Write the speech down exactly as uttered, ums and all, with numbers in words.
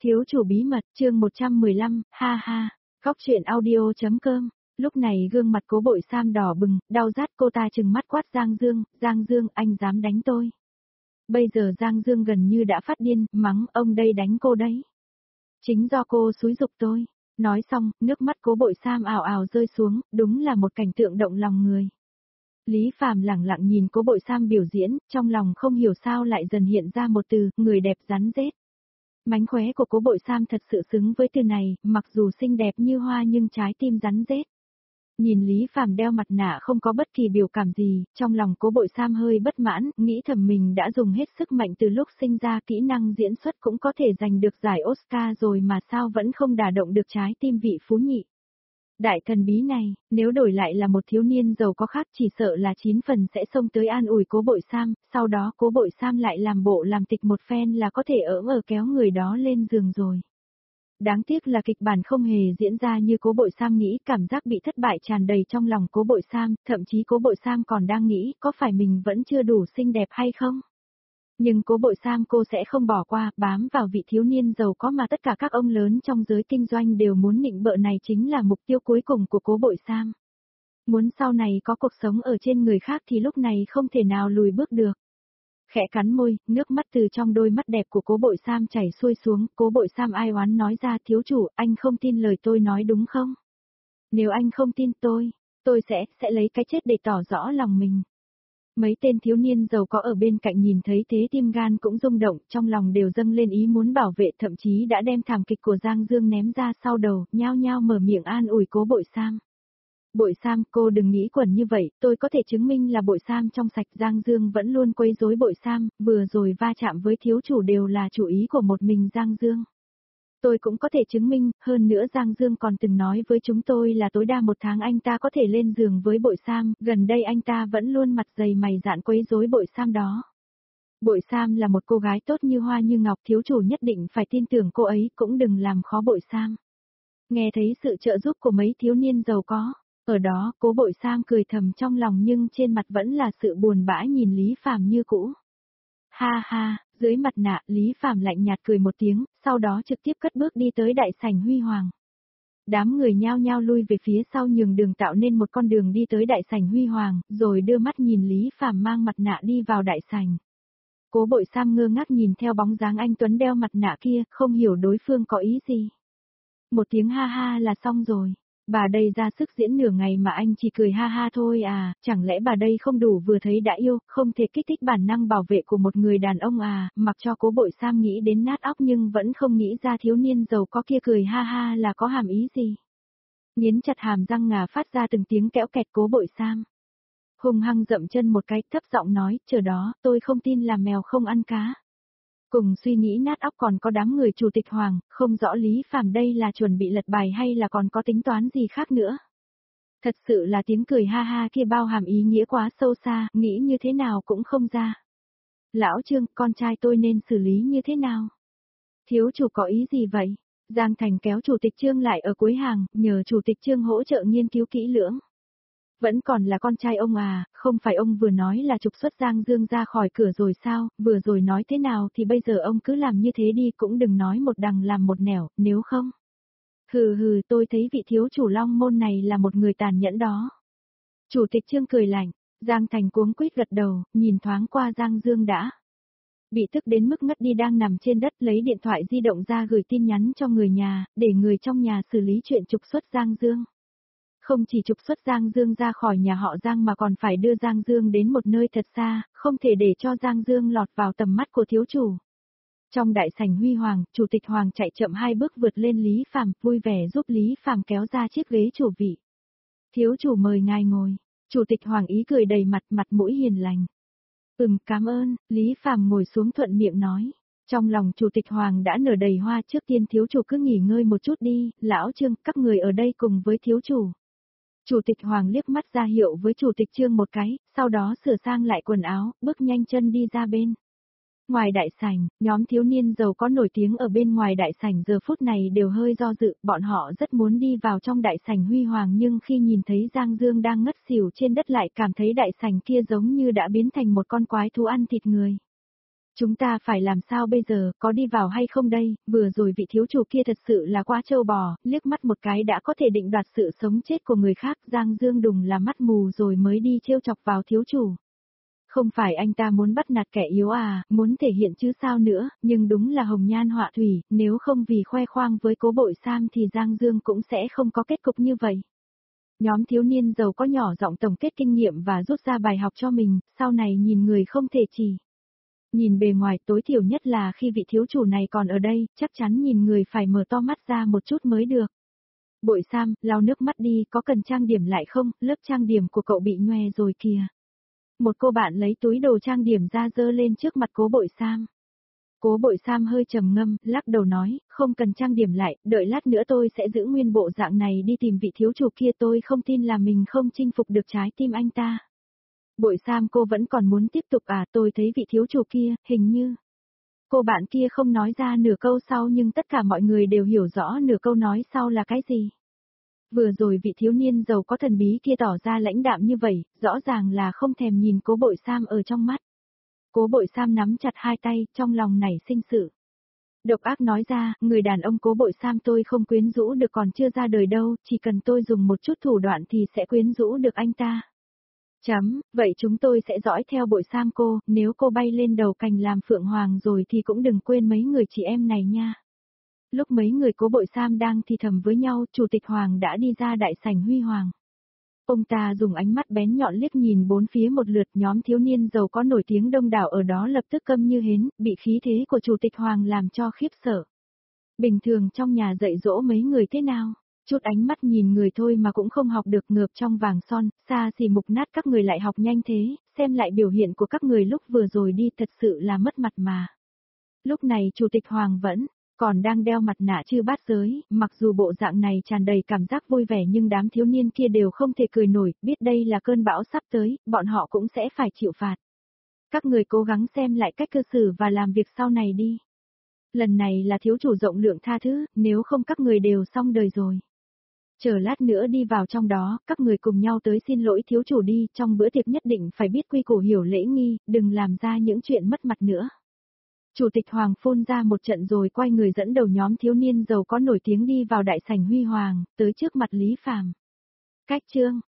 Thiếu chủ bí mật, chương một trăm mười lăm, ha ha, góc truyện audio.com. Lúc này gương mặt Cố Bội Sam đỏ bừng, đau rát, cô ta trừng mắt quát Giang Dương, Giang Dương, anh dám đánh tôi. Bây giờ Giang Dương gần như đã phát điên, mắng, ông đây đánh cô đấy. Chính do cô xúi giục tôi. Nói xong, nước mắt Cố Bội Sam ào ào rơi xuống, đúng là một cảnh tượng động lòng người. Lý Phàm lẳng lặng nhìn Cố Bội Sam biểu diễn, trong lòng không hiểu sao lại dần hiện ra một từ, người đẹp rắn rết. Mánh khóe của Cố Bội Sam thật sự xứng với từ này, mặc dù xinh đẹp như hoa nhưng trái tim rắn rết. Nhìn Lý Phàm đeo mặt nạ không có bất kỳ biểu cảm gì, trong lòng Cố Bội Sam hơi bất mãn, nghĩ thầm mình đã dùng hết sức mạnh từ lúc sinh ra, kỹ năng diễn xuất cũng có thể giành được giải Oscar rồi mà sao vẫn không đả động được trái tim vị phú nhị. Đại thần bí này, nếu đổi lại là một thiếu niên giàu có khác chỉ sợ là chín phần sẽ xông tới an ủi Cố Bội Sam, sau đó Cố Bội Sam lại làm bộ làm tịch một phen là có thể ở ở kéo người đó lên giường rồi. Đáng tiếc là kịch bản không hề diễn ra như Cố Bội Sam nghĩ, cảm giác bị thất bại tràn đầy trong lòng Cố Bội Sam, thậm chí Cố Bội Sam còn đang nghĩ có phải mình vẫn chưa đủ xinh đẹp hay không? Nhưng Cố Bội Sam cô sẽ không bỏ qua, bám vào vị thiếu niên giàu có mà tất cả các ông lớn trong giới kinh doanh đều muốn nịnh bợ, này chính là mục tiêu cuối cùng của Cố Bội Sam. Muốn sau này có cuộc sống ở trên người khác thì lúc này không thể nào lùi bước được. Khẽ cắn môi, nước mắt từ trong đôi mắt đẹp của Cố Bội Sam chảy xuôi xuống, Cố Bội Sam ai oán nói ra, thiếu chủ, anh không tin lời tôi nói đúng không? Nếu anh không tin tôi, tôi sẽ, sẽ lấy cái chết để tỏ rõ lòng mình. Mấy tên thiếu niên giàu có ở bên cạnh nhìn thấy thế tim gan cũng rung động, trong lòng đều dâng lên ý muốn bảo vệ, thậm chí đã đem thảm kịch của Giang Dương ném ra sau đầu, nhao nhao mở miệng an ủi Cố Bội Sam. Bội Sam, cô đừng nghĩ quẩn như vậy, tôi có thể chứng minh là Bội Sam trong sạch. Giang Dương vẫn luôn quấy rối Bội Sam, vừa rồi va chạm với thiếu chủ đều là chủ ý của một mình Giang Dương. Tôi cũng có thể chứng minh, hơn nữa Giang Dương còn từng nói với chúng tôi là tối đa một tháng anh ta có thể lên giường với Bội Sam, gần đây anh ta vẫn luôn mặt dày mày dạn quấy rối Bội Sam đó. Bội Sam là một cô gái tốt như hoa như ngọc, thiếu chủ nhất định phải tin tưởng cô ấy, cũng đừng làm khó Bội Sam. Nghe thấy sự trợ giúp của mấy thiếu niên giàu có, ở đó Cố Bội Sam cười thầm trong lòng nhưng trên mặt vẫn là sự buồn bã nhìn Lý Phàm như cũ. Ha ha, dưới mặt nạ Lý Phàm lạnh nhạt cười một tiếng, sau đó trực tiếp cất bước đi tới đại sảnh huy hoàng. Đám người nhao nhao lui về phía sau nhường đường tạo nên một con đường đi tới đại sảnh huy hoàng, rồi đưa mắt nhìn Lý Phàm mang mặt nạ đi vào đại sảnh. Cố Bội Sam ngơ ngác nhìn theo bóng dáng anh Tuấn đeo mặt nạ kia, không hiểu đối phương có ý gì. Một tiếng ha ha là xong rồi. Bà đây ra sức diễn nửa ngày mà anh chỉ cười ha ha thôi à, chẳng lẽ bà đây không đủ vừa thấy đã yêu, không thể kích thích bản năng bảo vệ của một người đàn ông à, mặc cho Cố Bội Sam nghĩ đến nát óc nhưng vẫn không nghĩ ra thiếu niên giàu có kia cười ha ha là có hàm ý gì. Nghiến chặt hàm răng ngà phát ra từng tiếng kẽo kẹt. Cố Bội Sam hung hăng dậm chân một cái, thấp giọng nói, chờ đó, tôi không tin là mèo không ăn cá. Cùng suy nghĩ nát óc còn có đám người chủ tịch Hoàng, không rõ Lý Phàm đây là chuẩn bị lật bài hay là còn có tính toán gì khác nữa. Thật sự là tiếng cười ha ha kia bao hàm ý nghĩa quá sâu xa, nghĩ như thế nào cũng không ra. Lão Trương, con trai tôi nên xử lý như thế nào? Thiếu chủ có ý gì vậy? Giang Thành kéo chủ tịch Trương lại ở cuối hàng, nhờ chủ tịch Trương hỗ trợ nghiên cứu kỹ lưỡng. Vẫn còn là con trai ông à, không phải ông vừa nói là trục xuất Giang Dương ra khỏi cửa rồi sao, vừa rồi nói thế nào thì bây giờ ông cứ làm như thế đi, cũng đừng nói một đằng làm một nẻo, nếu không. Hừ hừ, tôi thấy vị thiếu chủ Long Môn này là một người tàn nhẫn đó. Chủ tịch Trương cười lạnh, Giang Thành cuống quýt gật đầu, nhìn thoáng qua Giang Dương đã. Bị tức đến mức ngất đi đang nằm trên đất, lấy điện thoại di động ra gửi tin nhắn cho người nhà, để người trong nhà xử lý chuyện trục xuất Giang Dương. Không chỉ trục xuất Giang Dương ra khỏi nhà họ Giang mà còn phải đưa Giang Dương đến một nơi thật xa, không thể để cho Giang Dương lọt vào tầm mắt của thiếu chủ. Trong đại sảnh huy hoàng, chủ tịch Hoàng chạy chậm hai bước vượt lên Lý Phàm, vui vẻ giúp Lý Phàm kéo ra chiếc ghế chủ vị. Thiếu chủ mời ngài ngồi. Chủ tịch Hoàng ý cười đầy mặt, mặt mũi hiền lành. Ừm, cảm ơn. Lý Phàm ngồi xuống thuận miệng nói. Trong lòng chủ tịch Hoàng đã nở đầy hoa, trước tiên thiếu chủ cứ nghỉ ngơi một chút đi, lão Trương, các người ở đây cùng với thiếu chủ. Chủ tịch Hoàng liếc mắt ra hiệu với chủ tịch Trương một cái, sau đó sửa sang lại quần áo, bước nhanh chân đi ra bên. Ngoài đại sảnh, nhóm thiếu niên giàu có nổi tiếng ở bên ngoài đại sảnh giờ phút này đều hơi do dự, bọn họ rất muốn đi vào trong đại sảnh huy hoàng nhưng khi nhìn thấy Giang Dương đang ngất xỉu trên đất lại cảm thấy đại sảnh kia giống như đã biến thành một con quái thú ăn thịt người. Chúng ta phải làm sao bây giờ, có đi vào hay không đây, vừa rồi vị thiếu chủ kia thật sự là quá trâu bò, liếc mắt một cái đã có thể định đoạt sự sống chết của người khác, Giang Dương đùng là mắt mù rồi mới đi trêu chọc vào thiếu chủ. Không phải anh ta muốn bắt nạt kẻ yếu à, muốn thể hiện chứ sao nữa, nhưng đúng là hồng nhan họa thủy, nếu không vì khoe khoang với Cố Bội Sam thì Giang Dương cũng sẽ không có kết cục như vậy. Nhóm thiếu niên giàu có nhỏ giọng tổng kết kinh nghiệm và rút ra bài học cho mình, sau này nhìn người không thể chỉ. Nhìn bề ngoài tối thiểu nhất là khi vị thiếu chủ này còn ở đây, chắc chắn nhìn người phải mở to mắt ra một chút mới được. Bội Sam, lau nước mắt đi, có cần trang điểm lại không, lớp trang điểm của cậu bị nhòe rồi kìa. Một cô bạn lấy túi đồ trang điểm ra dơ lên trước mặt Cố Bội Sam. Cố Bội Sam hơi trầm ngâm, lắc đầu nói, không cần trang điểm lại, đợi lát nữa tôi sẽ giữ nguyên bộ dạng này đi tìm vị thiếu chủ kia, tôi không tin là mình không chinh phục được trái tim anh ta. Bội Sam, cô vẫn còn muốn tiếp tục à, tôi thấy vị thiếu chủ kia, hình như. Cô bạn kia không nói ra nửa câu sau nhưng tất cả mọi người đều hiểu rõ nửa câu nói sau là cái gì. Vừa rồi vị thiếu niên giàu có thần bí kia tỏ ra lãnh đạm như vậy, rõ ràng là không thèm nhìn Cố Bội Sam ở trong mắt. Cố Bội Sam nắm chặt hai tay, trong lòng nảy sinh sự. Độc ác nói ra, người đàn ông Cố Bội Sam tôi không quyến rũ được còn chưa ra đời đâu, chỉ cần tôi dùng một chút thủ đoạn thì sẽ quyến rũ được anh ta. Chấm, vậy chúng tôi sẽ dõi theo Bội Sam cô, nếu cô bay lên đầu cành làm phượng hoàng rồi thì cũng đừng quên mấy người chị em này nha. Lúc mấy người Cố Bội Sam đang thì thầm với nhau, Chủ tịch Hoàng đã đi ra đại sảnh huy hoàng. Ông ta dùng ánh mắt bén nhọn liếc nhìn bốn phía một lượt, nhóm thiếu niên giàu có nổi tiếng đông đảo ở đó lập tức câm như hến, bị khí thế của Chủ tịch Hoàng làm cho khiếp sợ. Bình thường trong nhà dạy dỗ mấy người thế nào? Chút ánh mắt nhìn người thôi mà cũng không học được, ngợp trong vàng son, xa xỉ mục nát, các người lại học nhanh thế, xem lại biểu hiện của các người lúc vừa rồi đi, thật sự là mất mặt mà. Lúc này Chủ tịch Hoàng vẫn còn đang đeo mặt nạ chư bát giới, mặc dù bộ dạng này tràn đầy cảm giác vui vẻ nhưng đám thiếu niên kia đều không thể cười nổi, biết đây là cơn bão sắp tới, bọn họ cũng sẽ phải chịu phạt. Các người cố gắng xem lại cách cư xử và làm việc sau này đi. Lần này là thiếu chủ rộng lượng tha thứ, nếu không các người đều xong đời rồi. Chờ lát nữa đi vào trong đó, các người cùng nhau tới xin lỗi thiếu chủ đi, trong bữa tiệc nhất định phải biết quy củ hiểu lễ nghi, đừng làm ra những chuyện mất mặt nữa. Chủ tịch Hoàng phun ra một trận rồi quay người dẫn đầu nhóm thiếu niên giàu có nổi tiếng đi vào đại sảnh huy hoàng, tới trước mặt Lý Phàm. Cách chương